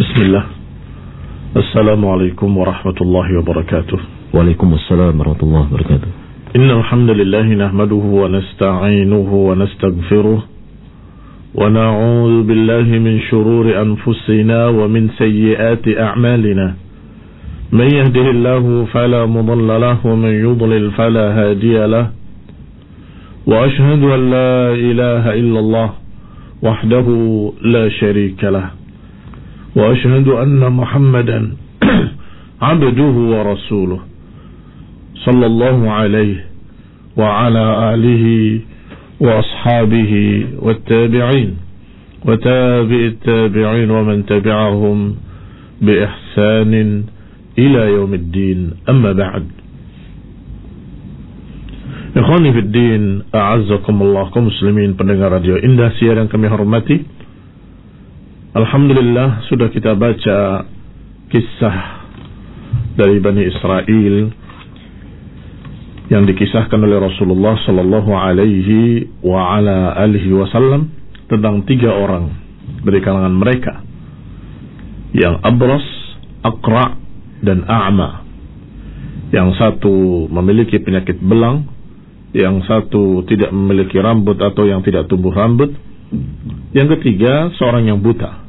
Bismillah. Assalamualaikum warahmatullahi wabarakatuh. Waalaikumsalam warahmatullahi wabarakatuh. Innal hamdalillah nahmaduhu wa nasta'inuhu wa nastaghfiruh wa na'udzu billahi min shururi anfusina wa min sayyiati a'malina. Man yahdihillahu fala mudilla lahu wa man yudlil fala hadiya lahu. Wa ashhadu an la ilaha illallah wahdahu la syarika lahu. Wa ashhadu anna Muhammadan abduhu wa rasuluh sallallahu alaihi wa ala alihi wa ashabihi wa tabi'in wa tabi'it tabi'in wa man tabi'ahum bi ihsanin ila yaumiddin, amma ba'd. Ikhwani fid din, a'azzakumullah, kaum muslimin pendengar radio Indah Siar yang kami hormati. Alhamdulillah sudah kita baca kisah dari Bani Israel yang dikisahkan oleh Rasulullah sallallahu alaihi wa ala alihi wasallam tentang 3 orang dari kalangan mereka yang abras, aqra dan a'ma. Yang satu memiliki penyakit belang, yang satu tidak memiliki rambut atau yang tidak tumbuh rambut, yang ketiga seorang yang buta.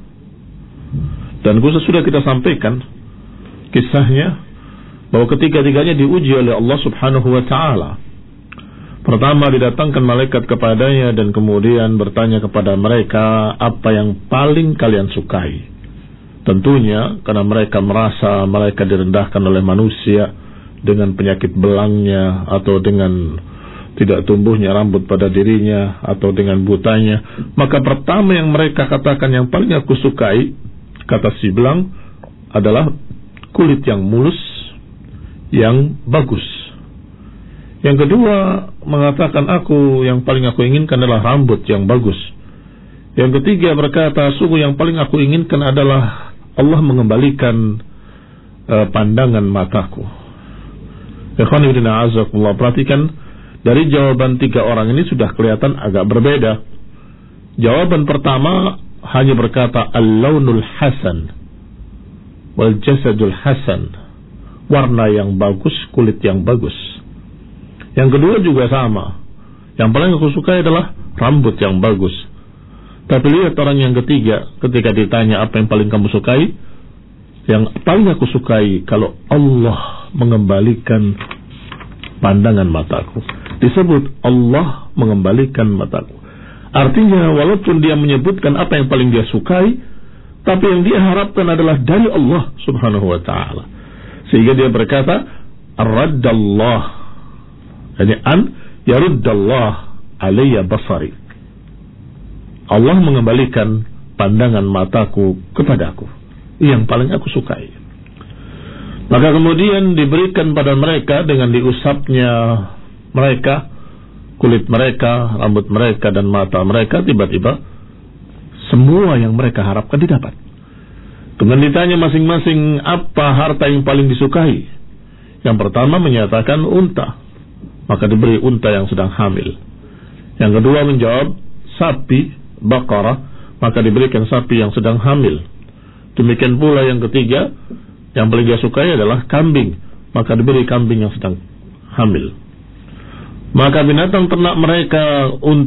Dan sudah kita sampaikan kisahnya bahwa ketiga-tiganya diuji oleh Allah subhanahu wa ta'ala. Pertama didatangkan malaikat kepadanya dan kemudian bertanya kepada mereka, apa yang paling kalian sukai? Tentunya karena mereka merasa mereka direndahkan oleh manusia dengan penyakit belangnya atau dengan tidak tumbuhnya rambut pada dirinya atau dengan butanya. Maka pertama yang mereka katakan yang paling aku sukai, kata si belang, adalah kulit yang mulus, yang bagus. Yang kedua mengatakan yang paling aku inginkan adalah rambut yang bagus. Yang ketiga berkata, sungguh yang paling aku inginkan adalah Allah mengembalikan pandangan mataku. Ikhwan fillah a'azzakumullah, perhatikan dari jawaban 3 orang ini sudah kelihatan agak berbeda. Jawaban pertama hanya berkata al-launul hasan wal jasadul hasan, warna yang bagus, kulit yang bagus. Yang kedua juga sama, yang paling aku suka adalah rambut yang bagus. Tapi lihat orang yang ketiga, ketika ditanya apa yang paling kamu sukai, yang paling aku sukai kalau Allah mengembalikan pandangan mataku. Disebut Allah mengembalikan mataku. Artinya walaupun dia menyebutkan apa yang paling dia sukai, tapi yang dia harapkan adalah dari Allah subhanahu wa ta'ala. Sehingga dia berkata ar-raddallah, yani an yaruddallah alayya basari, Allah mengembalikan pandangan mataku kepadaku, yang paling aku sukai. Maka kemudian diberikan pada mereka dengan diusapnya mereka, kulit mereka, rambut mereka dan mata mereka, tiba-tiba semua yang mereka harapkan didapat. Kemudian ditanya masing-masing apa harta yang paling disukai. Yang pertama menyatakan unta, maka diberi unta yang sedang hamil. Yang kedua menjawab sapi, baqarah, maka diberikan sapi yang sedang hamil. Demikian pula yang ketiga, yang paling dia sukai adalah kambing, maka diberi kambing yang sedang hamil. Maka binatang ternak mereka,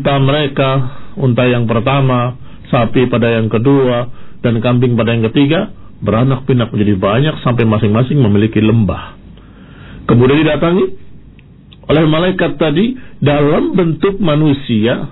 unta yang pertama, sapi pada yang kedua, dan kambing pada yang ketiga, beranak pinak menjadi banyak sampai masing-masing memiliki lembah. Kemudian didatangi oleh malaikat tadi dalam bentuk manusia,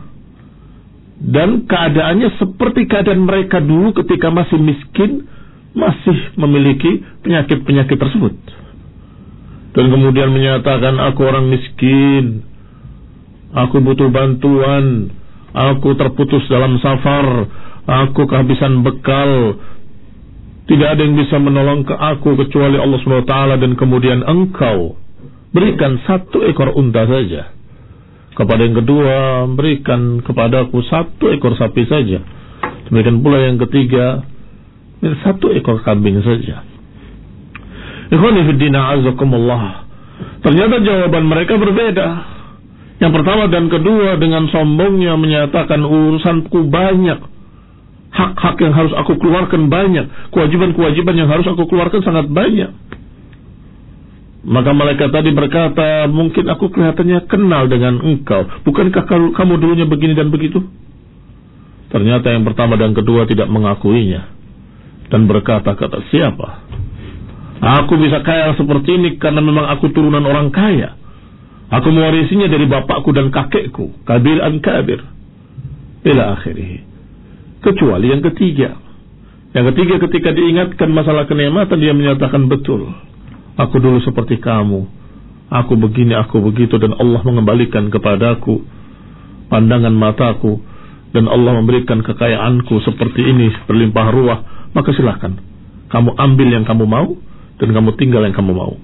dan keadaannya seperti keadaan mereka dulu ketika masih miskin, masih memiliki penyakit-penyakit tersebut. Dan kemudian menyatakan, aku orang miskin, aku butuh bantuan, aku terputus dalam safar, aku kehabisan bekal, tidak ada yang bisa menolong ke aku kecuali Allah SWT. Dan kemudian engkau berikan 1 ekor unta saja. Kepada yang kedua, berikan kepadaku 1 ekor sapi saja. Demikian pula yang ketiga, 1 ekor kambing saja. Ikhwani fiddin a'azakumullah, ternyata jawaban mereka berbeda. Yang pertama dan kedua dengan sombongnya menyatakan urusanku banyak, hak-hak yang harus aku keluarkan banyak, kewajiban-kewajiban yang harus aku keluarkan sangat banyak. Maka malaikat tadi berkata, mungkin aku kelihatannya kenal dengan engkau. Bukankah kamu dulunya begini dan begitu? Ternyata yang pertama dan kedua tidak mengakuinya. Dan berkata, kata siapa? Aku bisa kaya seperti ini karena memang aku turunan orang kaya. Aku mewarisinya dari bapakku dan kakekku. Kabir an kabir. Ila akhirih. Kecuali yang ketiga. Yang ketiga ketika diingatkan masalah kenikmatan, dia menyatakan betul. Aku dulu seperti kamu. Aku begini, aku begitu. Dan Allah mengembalikan kepadaku pandangan mataku. Dan Allah memberikan kekayaanku seperti ini, berlimpah ruah. Maka silakan, kamu ambil yang kamu mau, dan kamu tinggal yang kamu mau.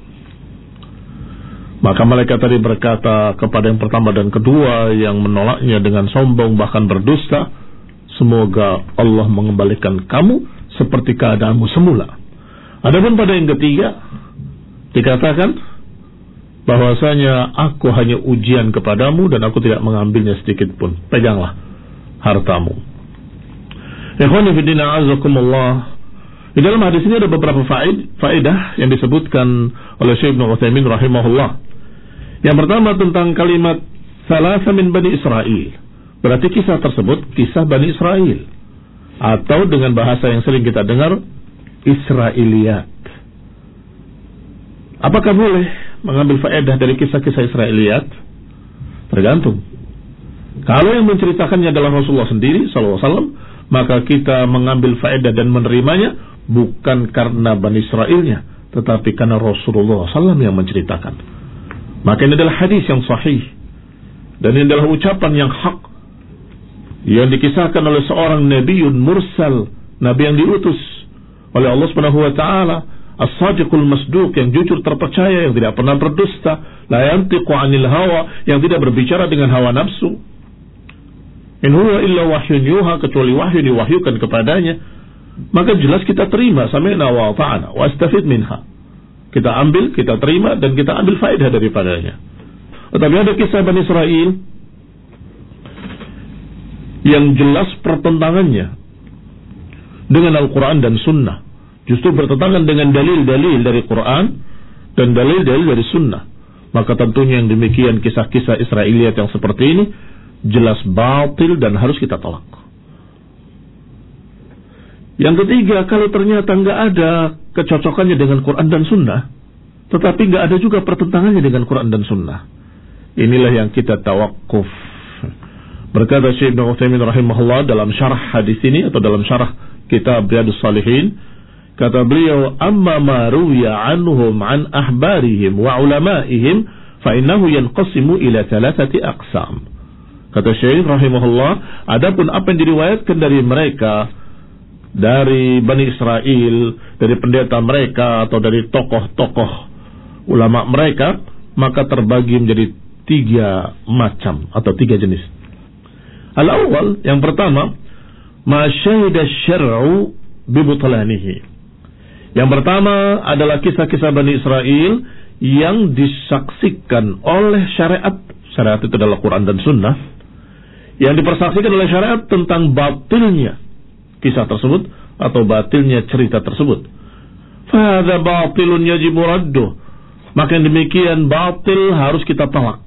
Maka malaikat tadi berkata kepada yang pertama dan kedua yang menolaknya dengan sombong bahkan berdusta, semoga Allah mengembalikan kamu seperti keadaanmu semula. Adapun pada yang ketiga dikatakan bahwasanya aku hanya ujian kepadamu dan aku tidak mengambilnya sedikit pun. Peganglah hartamu. Ikhwani fi din a'azakumullah. Di dalam hadis ini ada beberapa faedah yang disebutkan oleh Syekh Ibnu Utsaimin rahimahullah. Yang pertama tentang kalimat salasa min Bani Israel. Berarti kisah tersebut kisah Bani Israel, atau dengan bahasa yang sering kita dengar, Israiliyat. Apakah boleh mengambil faedah dari kisah-kisah Israiliyat? Tergantung. Kalau yang menceritakannya adalah Rasulullah sendiri SAW, maka kita mengambil faedah dan menerimanya bukan karena Bani Israilnya, tetapi karena Rasulullah SAW yang menceritakan. Maka ini adalah hadis yang sahih, dan ini adalah ucapan yang hak, yang dikisahkan oleh seorang Nabiun Mursal, Nabi yang diutus oleh Allah Subhanahu wa Ta'ala, As-Sadiqul Masduq, yang jujur terpercaya, yang tidak pernah berdusta, la yantiqu 'anil hawa, yang tidak berbicara dengan hawa nafsu. In huwa illa wahyun yuha, kecuali wahyu diwahyukan kepadanya. Maka jelas kita terima, sami'na wa ata'na wa astafid minha. Kita ambil, kita terima, dan kita ambil faedah daripadanya. Tetapi ada kisah Bani Israel yang jelas pertentangannya dengan Al-Quran dan Sunnah. Justru bertentangan dengan dalil-dalil dari Quran dan dalil-dalil dari Sunnah. Maka tentunya yang demikian, kisah-kisah Israiliyat yang seperti ini jelas batil dan harus kita tolak. Yang ketiga, kalau ternyata nggak ada kecocokannya dengan Quran dan Sunnah, tetapi nggak ada juga pertentangannya dengan Quran dan Sunnah, inilah yang kita tawakuf. Berkata Syekh Ibnu Utsaimin rahimahullah dalam syarah hadis ini, atau dalam syarah kitab Riyadhus Shalihin, kata beliau, amma ma ruwiya anhum an ahbarihim wa ulamaihim fa innahu yanqasimu ila thalathati aqsam. Kata Syekh rahimahullah, adapun apa yang diriwayatkan dari mereka, dari Bani Israel, dari pendeta mereka atau dari tokoh-tokoh ulama mereka, maka terbagi menjadi 3 macam atau 3 jenis. Al-awwal, yang pertama, ma syahida syar'u bi butlanihi. Yang pertama adalah kisah-kisah Bani Israel yang disaksikan oleh syariat. Syariat itu adalah Quran dan Sunnah, yang dipersaksikan oleh syariat tentang batilnya kisah tersebut atau batilnya cerita tersebut. Fahadha batilun yajibu radduh. Maka yang demikian batil, harus kita tolak.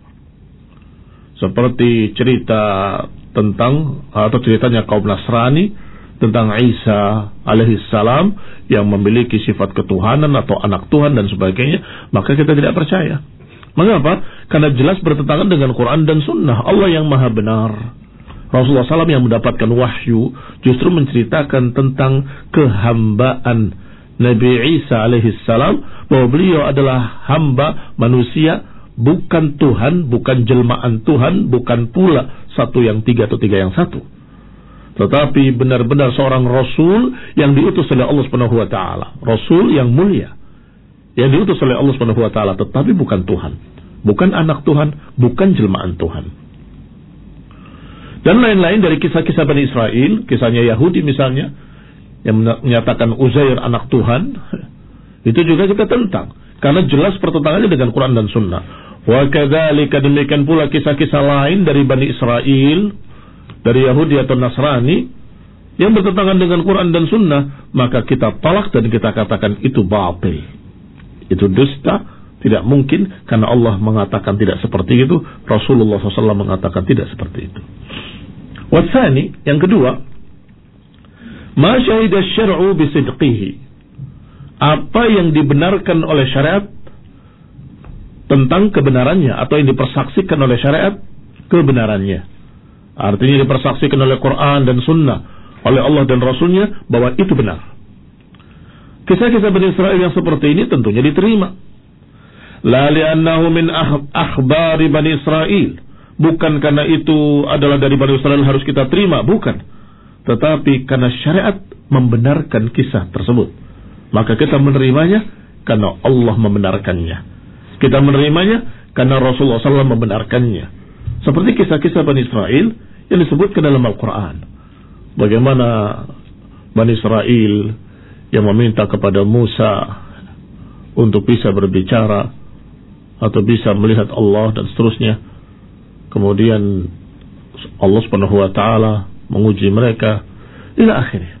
Seperti cerita tentang, atau ceritanya kaum Nasrani tentang Isa alaihissalam yang memiliki sifat ketuhanan atau anak Tuhan dan sebagainya, maka kita tidak percaya. Mengapa? Karena jelas bertentangan dengan Quran dan Sunnah. Allah yang maha benar, Rasulullah SAW yang mendapatkan wahyu justru menceritakan tentang kehambaan Nabi Isa alaihissalam, bahwa beliau adalah hamba manusia, bukan Tuhan, bukan jelmaan Tuhan, bukan pula satu yang tiga atau tiga yang satu, tetapi benar-benar seorang Rasul yang diutus oleh Allah Subhanahu wa Ta'ala, Rasul yang mulia yang diutus oleh Allah Subhanahu wa Ta'ala, tetapi bukan Tuhan, bukan anak Tuhan, bukan jelmaan Tuhan. Dan lain-lain dari kisah-kisah Bani Israel, kisahnya Yahudi misalnya, yang menyatakan Uzair anak Tuhan, itu juga kita tentang, karena jelas pertentangannya dengan Quran dan Sunnah. Wa kadzalika, demikian pula kisah-kisah lain dari Bani Israel, dari Yahudi atau Nasrani, yang bertentangan dengan Quran dan Sunnah, maka kita tolak dan kita katakan itu batil, itu dusta, tidak mungkin, karena Allah mengatakan tidak seperti itu, Rasulullah SAW mengatakan tidak seperti itu. Wasani, yang kedua, ma syahida syar'u bisidqihi, apa yang dibenarkan oleh syariat tentang kebenarannya, atau yang dipersaksikan oleh syariat kebenarannya. Artinya dipersaksikan oleh Quran dan Sunnah, oleh Allah dan Rasulnya, bahwa itu benar. Kisah-kisah Bani Israel yang seperti ini tentunya diterima. La li'annahu min akhbari Bani Israel, bukan karena itu adalah dari Bani Israel harus kita terima, bukan. Tetapi karena syariat membenarkan kisah tersebut, maka kita menerimanya karena Allah membenarkannya. Kita menerimanya karena Rasulullah SAW membenarkannya. Seperti kisah-kisah Bani Israel yang disebutkan dalam Al-Quran. Bagaimana Bani Israel yang meminta kepada Musa untuk bisa berbicara atau bisa melihat Allah dan seterusnya. Kemudian Allah Subhanahu wa taala menguji mereka ila akhirnya.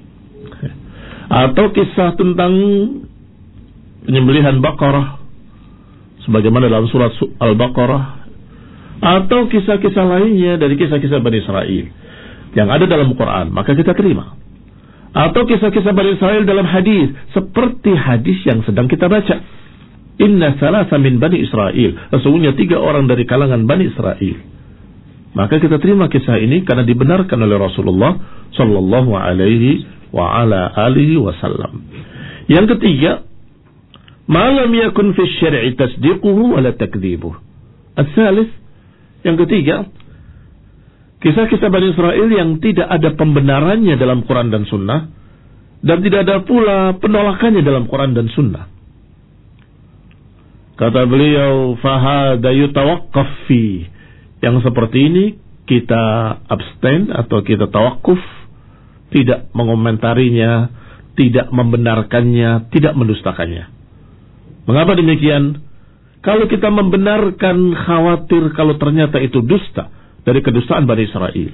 Atau kisah tentang penyembelihan Baqarah sebagaimana dalam surat Al-Baqarah, atau kisah-kisah lainnya dari kisah-kisah Bani Israel yang ada dalam Quran, maka kita terima. Atau kisah-kisah Bani Israel dalam hadis, seperti hadis yang sedang kita baca, inna salasa min Bani Israel, sesungguhnya 3 orang dari kalangan Bani Israel, maka kita terima kisah ini karena dibenarkan oleh Rasulullah sallallahu alaihi wa ala alihi wasallam. Yang ketiga, ma lam yakun fi syar'i tasdiquhu wa la takdzibuh. As-salis, yang ketiga, kisah-kisah Bani Israel yang tidak ada pembenarannya dalam Quran dan Sunnah, dan tidak ada pula penolakannya dalam Quran dan Sunnah. Kata beliau, fahada yutawaqqaf fi, yang seperti ini kita abstain atau kita tawakuf, tidak mengomentarinya, tidak membenarkannya, tidak mendustakannya. Mengapa demikian? Kalau kita membenarkan, khawatir kalau ternyata itu dusta dari kedustaan Bani Israel.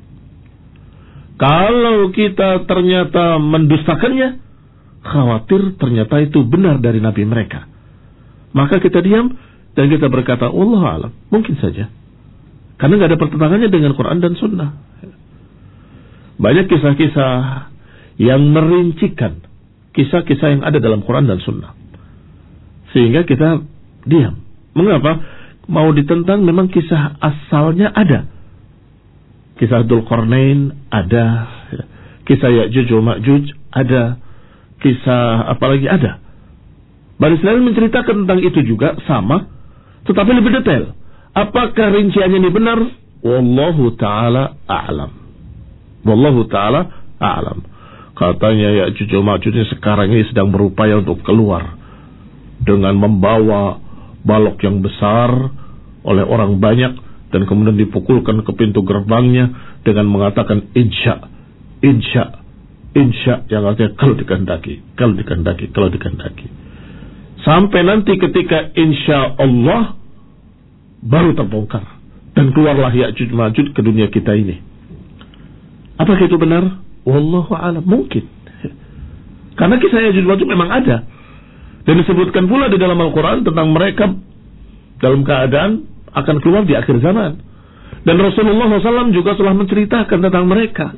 Kalau kita ternyata mendustakannya, khawatir ternyata itu benar dari Nabi mereka. Maka kita diam dan kita berkata, wallahu a'lam, mungkin saja. Karena tidak ada pertentangannya dengan Quran dan Sunnah. Banyak kisah-kisah yang merincikan kisah-kisah yang ada dalam Quran dan Sunnah, sehingga kita diam. Mengapa? Mau ditentang, memang kisah asalnya ada. Kisah Dzulqarnain ada, kisah Ya'juj wa Ma'juj ada, kisah apalagi ada. Bani Israil menceritakan tentang itu juga sama, tetapi lebih detail. Apakah rinciannya ini benar? Wallahu ta'ala a'lam. Wallahu ta'ala a'lam. Katanya Ya'juj wa Ma'juj ini sekarang ini sedang berupaya untuk keluar dengan membawa balok yang besar oleh orang banyak, dan kemudian dipukulkan ke pintu gerbangnya dengan mengatakan insya, insya, insya, yang artinya kalau dikehendaki, kalau dikehendaki, kalau dikehendaki. Sampai nanti ketika insya Allah baru terbongkar dan keluarlah Ya'juj Ma'juj ke dunia kita ini. Apakah itu benar? Wallahu a'lam, mungkin. Karena kisah Ya'juj Ma'juj memang ada. Dan disebutkan pula di dalam Al-Quran tentang mereka dalam keadaan akan keluar di akhir zaman. Dan Rasulullah SAW juga telah menceritakan tentang mereka.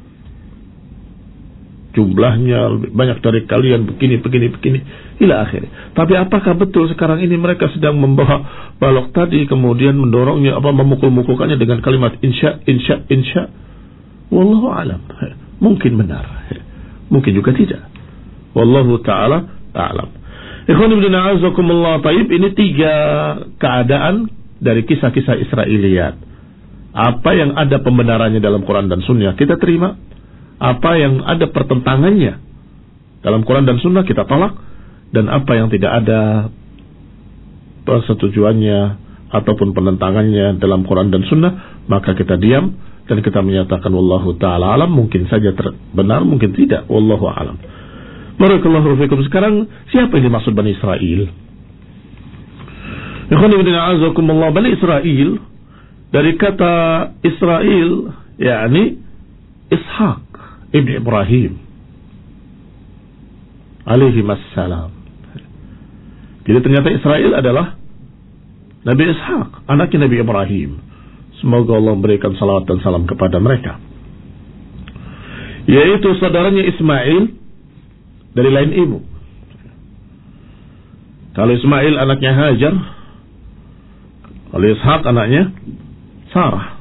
Jumlahnya lebih banyak dari kalian, begini, begini, begini, ila akhir. Tapi apakah betul sekarang ini mereka sedang membawa balok tadi, kemudian mendorongnya, memukul-mukulkannya dengan kalimat insya, insya, insya? Wallahu alam. Mungkin benar, mungkin juga tidak. Wallahu ta'ala a'lam. Ikhwan ibn a'azakumullah. Taib, ini 3 keadaan dari kisah-kisah Israiliyat. Apa yang ada pembenarannya dalam Quran dan Sunnah kita terima, apa yang ada pertentangannya dalam Quran dan Sunnah kita tolak, dan apa yang tidak ada persetujuannya ataupun penentangannya dalam Quran dan Sunnah, maka kita diam dan kita menyatakan wallahu ta'ala alam. Mungkin saja benar, mungkin tidak. Wallahu alam. Barakallahu fikum. Sekarang siapa yang dimaksud Bani Israel? Bani Israel dari kata Israel, yakni Ishaq. ibni Ibrahim alaihi wassalam. Jadi ternyata Israel adalah Nabi Ishaq, anaknya Nabi Ibrahim. Semoga Allah memberikan salawat dan salam kepada mereka. Yaitu saudaranya Ismail dari lain ibu. Kalau Ismail anaknya Hajar, kalau Ishaq anaknya Sarah.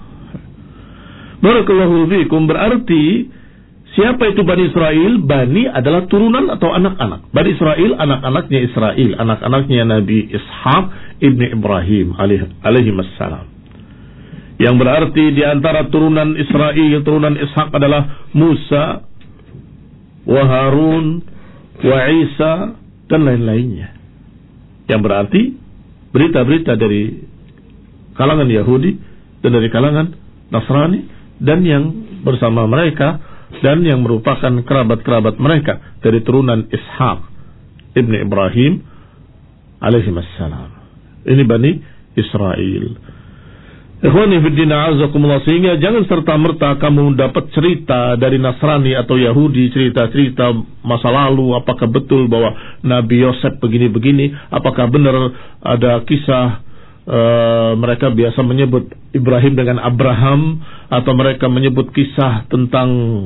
Barakallahu fiikum, berarti siapa itu Bani Israel? Bani adalah turunan atau anak-anak. Bani Israel anak-anaknya Israel, anak-anaknya Nabi Ishaq ibni Ibrahim alaihi wassalam. Yang berarti di antara turunan Israel, turunan Ishaq adalah Musa, wa Harun, wa Isa, dan lain-lainnya. Yang berarti berita-berita dari kalangan Yahudi dan dari kalangan Nasrani dan yang bersama mereka dan yang merupakan kerabat-kerabat mereka dari turunan Ishaq ibni Ibrahim alaihi wassalam. Ini Bani Israel. Ikhwani fiddina azakumullah, sehingga jangan serta-merta kamu dapat cerita dari Nasrani atau Yahudi, cerita-cerita masa lalu, apakah betul bahwa Nabi Yosef begini-begini, apakah benar ada kisah mereka biasa menyebut Ibrahim dengan Abraham, atau mereka menyebut kisah tentang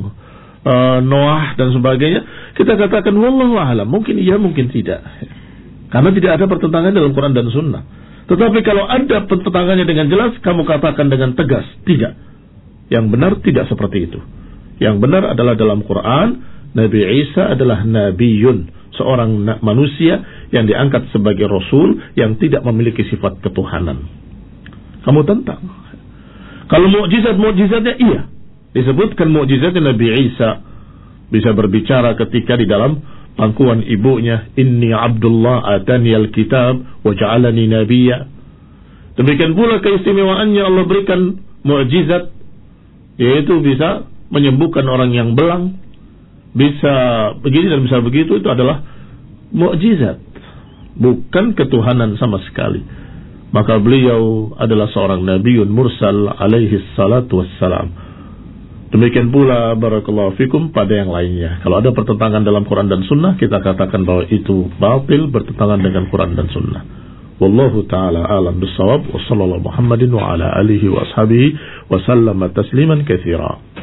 Noah dan sebagainya. Kita katakan wallahu a'lam, mungkin iya mungkin tidak, karena tidak ada pertentangan dalam Quran dan Sunnah. Tetapi kalau ada pertentangannya dengan jelas, kamu katakan dengan tegas, tidak. Yang benar tidak seperti itu. Yang benar adalah dalam Quran, Nabi Isa adalah nabiyun, seorang manusia yang diangkat sebagai rasul yang tidak memiliki sifat ketuhanan. Kamu tentang. Kalau mukjizat-mukjizatnya iya. Disebutkan mukjizatnya Nabi Isa bisa berbicara ketika di dalam pangkuan ibunya, inni Abdullah ataniyal kitab wa ja'alani nabiyya. Demikian pula keistimewaannya Allah berikan mukjizat, yaitu bisa menyembuhkan orang yang belang, bisa begini dan bisa begitu. Itu adalah mukjizat, bukan ketuhanan sama sekali. Maka beliau adalah seorang nabiun mursal alaihi salatu wassalam. Demikian pula barakallahu fikum pada yang lainnya. Kalau ada pertentangan dalam Quran dan Sunnah, kita katakan bahwa itu batil, bertentangan dengan Quran dan Sunnah. Wallahu ta'ala alam bissawab. Wa sallallahu Muhammadin wa ala alihi wa ashabihi wa sallama tasliman katsira.